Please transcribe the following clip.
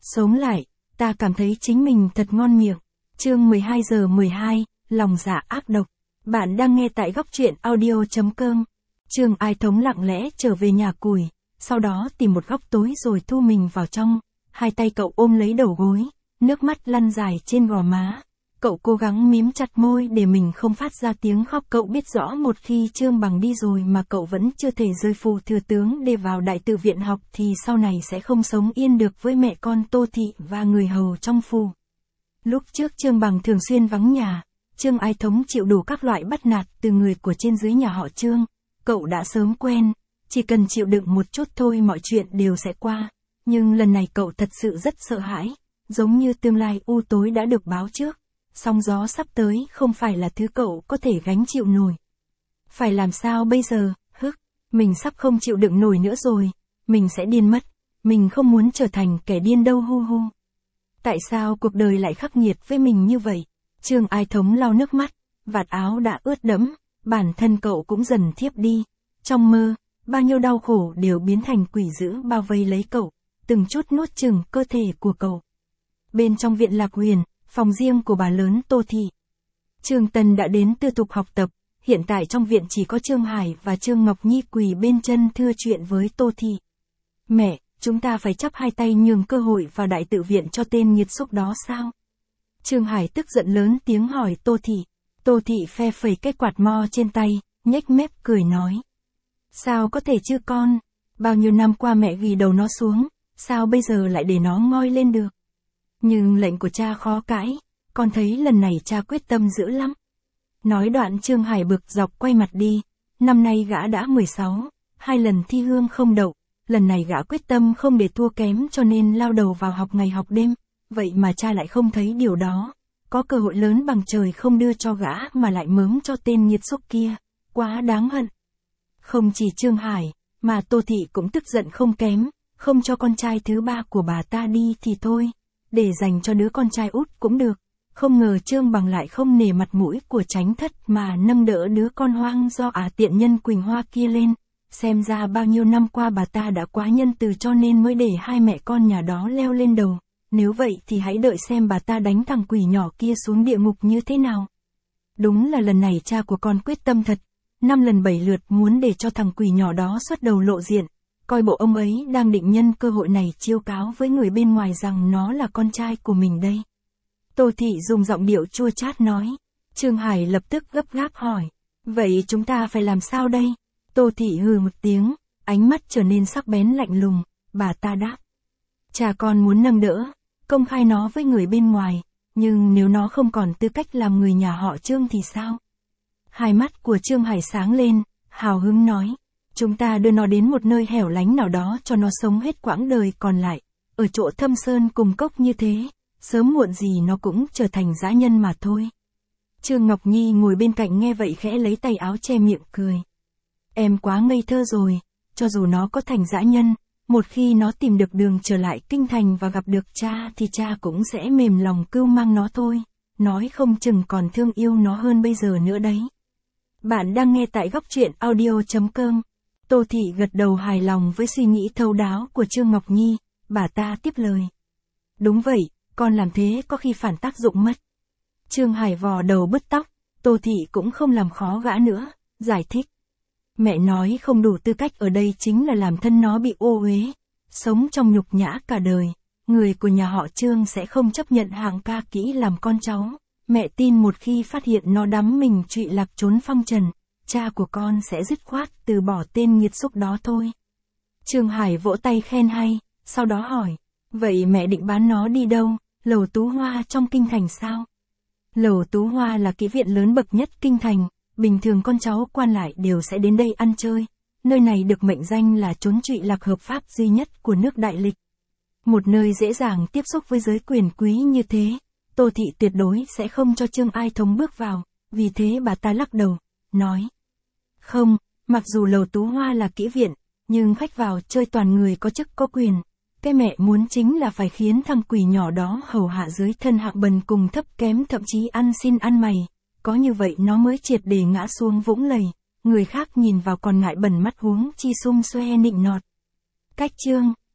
Sống lại, ta cảm thấy chính mình thật ngon miệng. Chương 12 giờ 12, lòng dạ ác độc. Bạn đang nghe tại góc truyện audio.com. Trương Ai Thống lặng lẽ trở về nhà củi, sau đó tìm một góc tối rồi thu mình vào trong. Hai tay cậu ôm lấy đầu gối, nước mắt lăn dài trên gò má. Cậu cố gắng mím chặt môi để mình không phát ra tiếng khóc. Cậu biết rõ một khi Trương Bằng đi rồi mà cậu vẫn chưa thể rời phủ thừa tướng để vào đại tự viện học thì sau này sẽ không sống yên được với mẹ con Tô Thị và người hầu trong phủ. Lúc trước Trương Bằng thường xuyên vắng nhà, Trương Ai Thống chịu đủ các loại bắt nạt từ người của trên dưới nhà họ Trương. Cậu đã sớm quen, chỉ cần chịu đựng một chút thôi mọi chuyện đều sẽ qua. Nhưng lần này cậu thật sự rất sợ hãi, giống như tương lai u tối đã được báo trước. Sóng gió sắp tới không phải là thứ cậu có thể gánh chịu nổi. Phải làm sao bây giờ, mình sắp không chịu đựng nổi nữa rồi, mình sẽ điên mất, mình không muốn trở thành kẻ điên đâu hu. Tại sao cuộc đời lại khắc nghiệt với mình như vậy? Trương Ai Thống lau nước mắt, vạt áo đã ướt đẫm, bản thân cậu cũng dần thiếp đi. Trong mơ, bao nhiêu đau khổ đều biến thành quỷ dữ bao vây lấy cậu, từng chút nuốt chửng cơ thể của cậu. Bên trong viện Lạc Huyền, phòng riêng của bà lớn Tô Thị, Trương Tần đã đến tư thục học tập, hiện tại trong viện chỉ có Trương Hải và Trương Ngọc Nhi quỳ bên chân thưa chuyện với Tô Thị. Mẹ, chúng ta phải chắp hai tay nhường cơ hội vào đại tự viện cho tên nghiệt xúc đó sao? Trương Hải tức giận lớn tiếng hỏi Tô Thị. Tô Thị phe phẩy cái quạt mo trên tay, nhếch mép cười nói. Sao có thể chứ con? Bao nhiêu năm qua mẹ ghi đầu nó xuống, sao bây giờ lại để nó ngoi lên được? Nhưng lệnh của cha khó cãi, con thấy lần này cha quyết tâm dữ lắm. Nói đoạn Trương Hải bực dọc quay mặt đi, năm nay gã đã 16, 2 lần thi hương không đậu, lần này gã quyết tâm không để thua kém cho nên lao đầu vào học ngày học đêm, vậy mà cha lại không thấy điều đó. Có cơ hội lớn bằng trời không đưa cho gã mà lại mớm cho tên nghiệt xúc kia, quá đáng hận. Không chỉ Trương Hải, mà Tô Thị cũng tức giận không kém, không cho con trai thứ ba của bà ta đi thì thôi, để dành cho đứa con trai út cũng được. Không ngờ Trương Bằng lại không nể mặt mũi của Chánh Thất mà nâng đỡ đứa con hoang do tiện nhân Quỳnh Hoa kia lên. Xem ra bao nhiêu năm qua bà ta đã quá nhân từ cho nên mới để hai mẹ con nhà đó leo lên đầu. Nếu vậy thì hãy đợi xem bà ta đánh thằng quỷ nhỏ kia xuống địa ngục như thế nào. Đúng là lần này cha của con quyết tâm thật, 5 lần 7 lượt muốn để cho thằng quỷ nhỏ đó xuất đầu lộ diện. Coi bộ ông ấy đang định nhân cơ hội này chiêu cáo với người bên ngoài rằng nó là con trai của mình đây. Tô Thị dùng giọng điệu chua chát nói. Trương Hải lập tức gấp gáp hỏi. Vậy chúng ta phải làm sao đây? Tô Thị hừ một tiếng, ánh mắt trở nên sắc bén lạnh lùng, bà ta đáp. Cha con muốn nâng đỡ, công khai nó với người bên ngoài, nhưng nếu nó không còn tư cách làm người nhà họ Trương thì sao? Hai mắt của Trương Hải sáng lên, hào hứng nói. Chúng ta đưa nó đến một nơi hẻo lánh nào đó cho nó sống hết quãng đời còn lại, ở chỗ thâm sơn cùng cốc như thế, sớm muộn gì nó cũng trở thành dã nhân mà thôi. Trương Ngọc Nhi ngồi bên cạnh nghe vậy khẽ lấy tay áo che miệng cười. Em quá ngây thơ rồi, cho dù nó có thành dã nhân, một khi nó tìm được đường trở lại kinh thành và gặp được cha thì cha cũng sẽ mềm lòng cưu mang nó thôi, nói không chừng còn thương yêu nó hơn bây giờ nữa đấy. Bạn đang nghe tại góc truyện audio.com. Tô Thị gật đầu hài lòng với suy nghĩ thấu đáo của Trương Ngọc Nhi, bà ta tiếp lời. Đúng vậy, con làm thế có khi phản tác dụng mất. Trương Hải vò đầu bứt tóc, Tô Thị cũng không làm khó gã nữa, giải thích. Mẹ nói không đủ tư cách ở đây chính là làm thân nó bị ô uế, sống trong nhục nhã cả đời, người của nhà họ Trương sẽ không chấp nhận hạng ca kỹ làm con cháu. Mẹ tin một khi phát hiện nó đắm mình trụy lạc trốn phong trần, cha của con sẽ dứt khoát từ bỏ tên nghiệt xúc đó thôi. Trương Hải vỗ tay khen hay, sau đó hỏi, vậy mẹ định bán nó đi đâu, Lầu Tú Hoa trong kinh thành sao? Lầu Tú Hoa là kỹ viện lớn bậc nhất kinh thành, bình thường con cháu quan lại đều sẽ đến đây ăn chơi, nơi này được mệnh danh là trốn trụy lạc hợp pháp duy nhất của nước Đại Lịch. Một nơi dễ dàng tiếp xúc với giới quyền quý như thế, Tô Thị tuyệt đối sẽ không cho Trương Ai Thống bước vào, vì thế bà ta lắc đầu, nói. Không, mặc dù Lầu Tú Hoa là kỹ viện, nhưng khách vào chơi toàn người có chức có quyền. Cái mẹ muốn chính là phải khiến thằng quỷ nhỏ đó hầu hạ dưới thân hạng bần cùng thấp kém thậm chí ăn xin ăn mày. Có như vậy nó mới triệt để ngã xuống vũng lầy, người khác nhìn vào còn ngại bẩn mắt huống chi xum xoe nịnh nọt. Cách chương